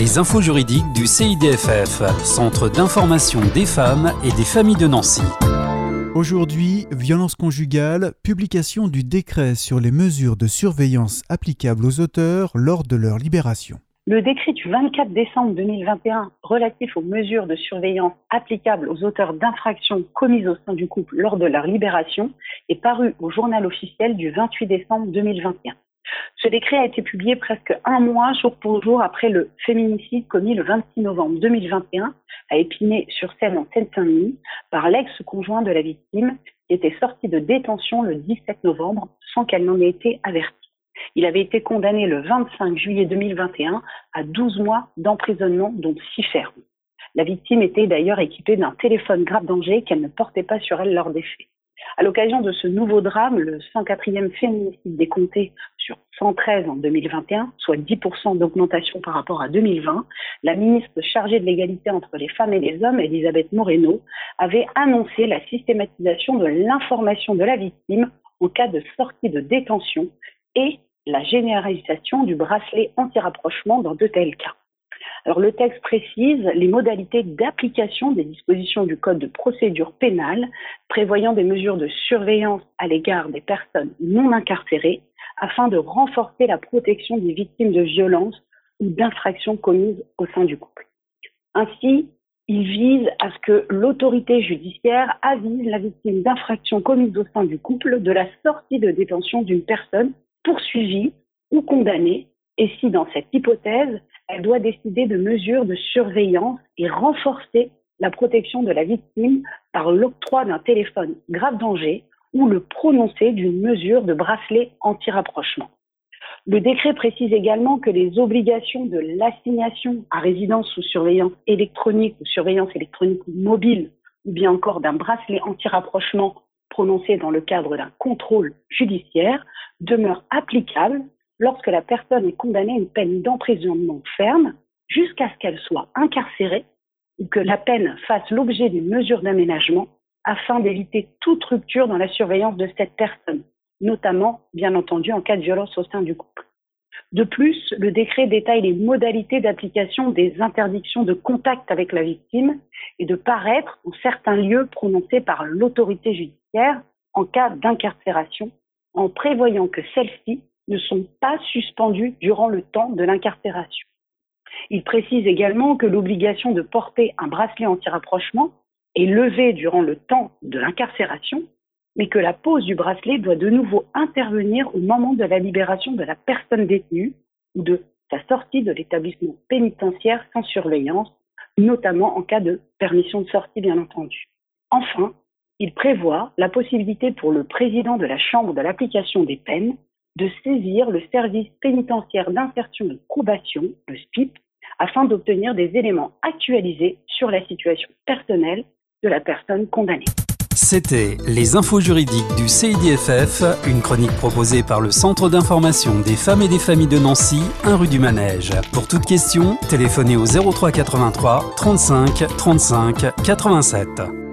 Les infos juridiques du CIDFF, Centre d'information des femmes et des familles de Nancy. Aujourd'hui, violence conjugale, publication du décret sur les mesures de surveillance applicables aux auteurs lors de leur libération. Le décret du 24 décembre 2021 relatif aux mesures de surveillance applicables aux auteurs d'infractions commises au sein du couple lors de leur libération est paru au journal officiel du 28 décembre 2021. Ce décret a été publié presque un mois, jour pour jour, après le féminicide commis le 26 novembre 2021 à Épinay-sur-Seine en Seine-Saint-Denis par l'ex-conjoint de la victime qui était sorti de détention le 17 novembre sans qu'elle n'en ait été avertie. Il avait été condamné le 25 juillet 2021 à 12 mois d'emprisonnement, dont 6 fermes. La victime était d'ailleurs équipée d'un téléphone grave danger qu'elle ne portait pas sur elle lors des faits. À l'occasion de ce nouveau drame, le 104e féminicide décompté sur 113 en 2021, soit 10% d'augmentation par rapport à 2020, la ministre chargée de l'égalité entre les femmes et les hommes, Elisabeth Moreno, avait annoncé la systématisation de l'information de la victime en cas de sortie de détention et la généralisation du bracelet anti-rapprochement dans de tels cas. Alors, le texte précise les modalités d'application des dispositions du Code de procédure pénale prévoyant des mesures de surveillance à l'égard des personnes non incarcérées afin de renforcer la protection des victimes de violences ou d'infractions commises au sein du couple. Ainsi, il vise à ce que l'autorité judiciaire avise la victime d'infractions commises au sein du couple de la sortie de détention d'une personne poursuivie ou condamnée, et si dans cette hypothèse, elle doit décider de mesures de surveillance et renforcer la protection de la victime par l'octroi d'un téléphone grave danger ou le prononcé d'une mesure de bracelet anti-rapprochement. Le décret précise également que les obligations de l'assignation à résidence sous surveillance électronique ou surveillance électronique mobile ou bien encore d'un bracelet anti-rapprochement prononcé dans le cadre d'un contrôle judiciaire demeurent applicables lorsque la personne est condamnée à une peine d'emprisonnement ferme jusqu'à ce qu'elle soit incarcérée ou que la peine fasse l'objet d'une mesure d'aménagement afin d'éviter toute rupture dans la surveillance de cette personne, notamment, bien entendu, en cas de violence au sein du couple. De plus, le décret détaille les modalités d'application des interdictions de contact avec la victime et de paraître en certains lieux prononcés par l'autorité judiciaire en cas d'incarcération, en prévoyant que celles-ci ne sont pas suspendues durant le temps de l'incarcération. Il précise également que l'obligation de porter un bracelet anti-rapprochement est levée durant le temps de l'incarcération, mais que la pose du bracelet doit de nouveau intervenir au moment de la libération de la personne détenue ou de sa sortie de l'établissement pénitentiaire sans surveillance, notamment en cas de permission de sortie, bien entendu. Enfin, il prévoit la possibilité pour le président de la Chambre de l'application des peines de saisir le service pénitentiaire d'insertion et de probation, le SPIP, afin d'obtenir des éléments actualisés sur la situation personnelle de la personne condamnée. C'était les infos juridiques du CIDFF, une chronique proposée par le Centre d'information des femmes et des familles de Nancy, 1 rue du Manège. Pour toute question, téléphonez au 03 83 35 35 87.